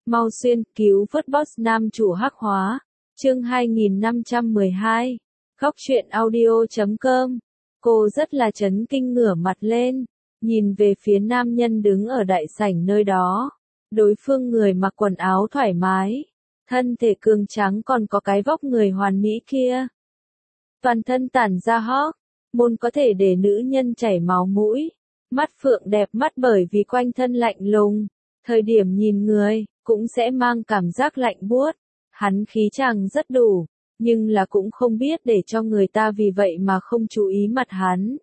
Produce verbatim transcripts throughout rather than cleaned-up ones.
Mau xuyên, cứu vớt boss nam chủ hắc hóa. Chương hai nghìn năm trăm mười hai. Góc truyện audio chấm com. Cô rất là chấn kinh ngửa mặt lên, nhìn về phía nam nhân đứng ở đại sảnh nơi đó. Đối phương người mặc quần áo thoải mái, thân thể cường tráng còn có cái vóc người hoàn mỹ kia. Toàn thân tản ra hóc, môn có thể để nữ nhân chảy máu mũi. Mắt phượng đẹp mắt bởi vì quanh thân lạnh lùng, thời điểm nhìn người, cũng sẽ mang cảm giác lạnh buốt. Hắn khí chàng rất đủ, nhưng là cũng không biết để cho người ta vì vậy mà không chú ý mặt hắn.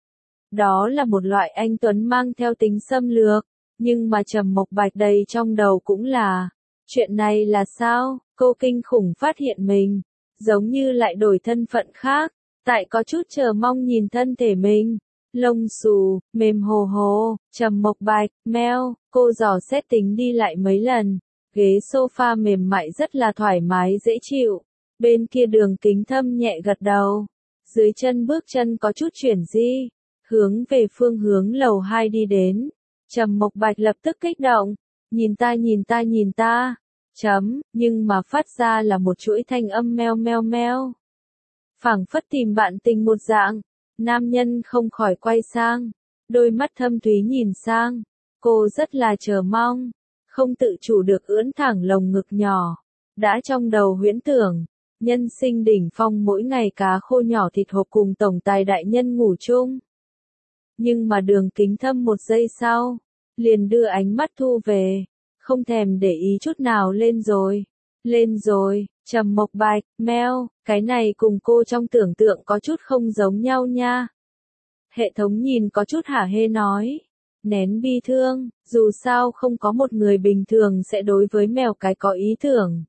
Đó là một loại anh tuấn mang theo tính xâm lược, nhưng mà Trầm Mộc Bạch đầy trong đầu cũng là, chuyện này là sao? Cô kinh khủng phát hiện mình, giống như lại đổi thân phận khác, tại có chút chờ mong nhìn thân thể mình. Lông xù, mềm hồ hồ, Trầm Mộc Bạch, meo, cô dò xét tính đi lại mấy lần, ghế sofa mềm mại rất là thoải mái dễ chịu, bên kia Đường Kính Thâm nhẹ gật đầu, dưới chân bước chân có chút chuyển di, hướng về phương hướng lầu hai đi đến. Trầm Mộc Bạch lập tức kích động, nhìn ta nhìn ta nhìn ta, chấm, nhưng mà phát ra là một chuỗi thanh âm meo meo meo. Phảng phất tìm bạn tình một dạng. Nam nhân không khỏi quay sang, đôi mắt thâm thúy nhìn sang, cô rất là chờ mong, không tự chủ được ưỡn thẳng lồng ngực nhỏ, đã trong đầu huyễn tưởng, nhân sinh đỉnh phong mỗi ngày cá khô nhỏ thịt hộp cùng tổng tài đại nhân ngủ chung. Nhưng mà Đường Kính Thâm một giây sau, liền đưa ánh mắt thu về, không thèm để ý chút nào lên rồi, lên rồi. Trầm Mộc Bạch, meo, cái này cùng cô trong tưởng tượng có chút không giống nhau nha. Hệ thống nhìn có chút hả hê nói, nén bi thương, dù sao không có một người bình thường sẽ đối với mèo cái có ý tưởng.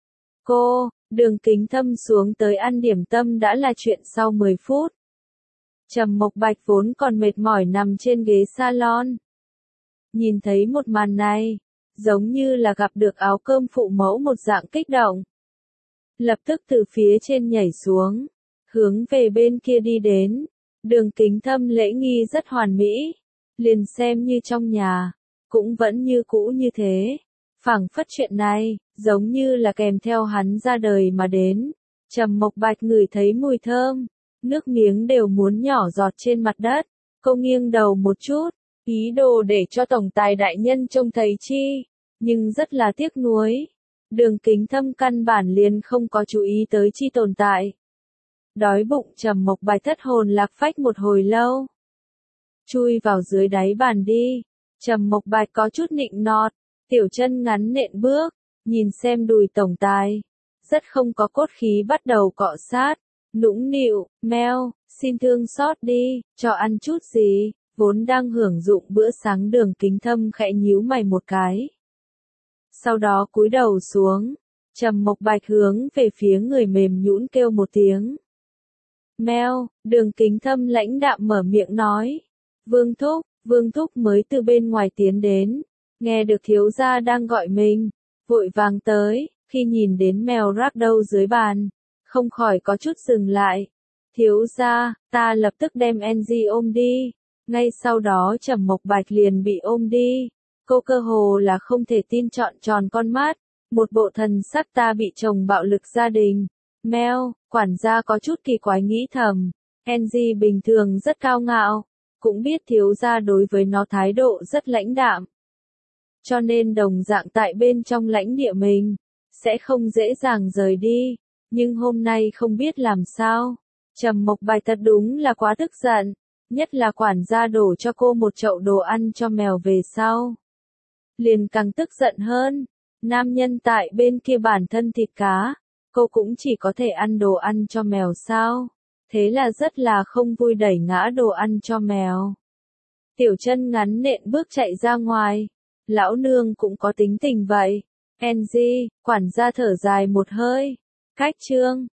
Cô, Đường Kính Thâm xuống tới ăn điểm tâm đã là chuyện sau mười phút. Trầm Mộc Bạch vốn còn mệt mỏi nằm trên ghế salon. Nhìn thấy một màn này, giống như là gặp được áo cơm phụ mẫu một dạng kích động. Lập tức từ phía trên nhảy xuống, hướng về bên kia đi đến. Đường Kính Thâm lễ nghi rất hoàn mỹ, liền xem như trong nhà, cũng vẫn như cũ như thế. Phảng phất chuyện này, giống như là kèm theo hắn ra đời mà đến. Trầm Mộc Bạch ngửi thấy mùi thơm, nước miếng đều muốn nhỏ giọt trên mặt đất. Cô nghiêng đầu một chút, ý đồ để cho tổng tài đại nhân trông thấy chi, nhưng rất là tiếc nuối. Đường Kính Thâm căn bản liền không có chú ý tới chi tồn tại. Đói bụng Trầm Mộc Bạch thất hồn lạc phách một hồi lâu. Chui vào dưới đáy bàn đi. Trầm Mộc Bạch có chút nịnh nọt, tiểu chân ngắn nện bước, nhìn xem đùi tổng tài. Rất không có cốt khí bắt đầu cọ sát, nũng nịu, meo, xin thương xót đi, cho ăn chút gì. Vốn đang hưởng dụng bữa sáng Đường Kính Thâm khẽ nhíu mày một cái. Sau đó cúi đầu xuống, Trầm Mộc Bạch hướng về phía người mềm nhũn kêu một tiếng. Meo, Đường Kính Thâm lãnh đạm mở miệng nói. Vương Thúc, Vương Thúc mới từ bên ngoài tiến đến, nghe được thiếu gia đang gọi mình, vội vàng tới, khi nhìn đến mèo rác đâu dưới bàn, không khỏi có chút dừng lại. Thiếu gia, ta lập tức đem Angie ôm đi, ngay sau đó Trầm Mộc Bạch liền bị ôm đi. Cô cơ hồ là không thể tin trọn tròn con mắt, một bộ thần sắc ta bị chồng bạo lực gia đình. Meo, quản gia có chút kỳ quái nghĩ thầm, Angie bình thường rất cao ngạo, cũng biết thiếu gia đối với nó thái độ rất lãnh đạm. Cho nên đồng dạng tại bên trong lãnh địa mình, sẽ không dễ dàng rời đi, nhưng hôm nay không biết làm sao. Trầm Mộc Bạch thật đúng là quá tức giận, nhất là quản gia đổ cho cô một chậu đồ ăn cho mèo về sau. Liền càng tức giận hơn, nam nhân tại bên kia bản thân thịt cá, cô cũng chỉ có thể ăn đồ ăn cho mèo sao, thế là rất là không vui đẩy ngã đồ ăn cho mèo. Tiểu chân ngắn nện bước chạy ra ngoài, lão nương cũng có tính tình vậy. Angie, quản gia thở dài một hơi, cách chương,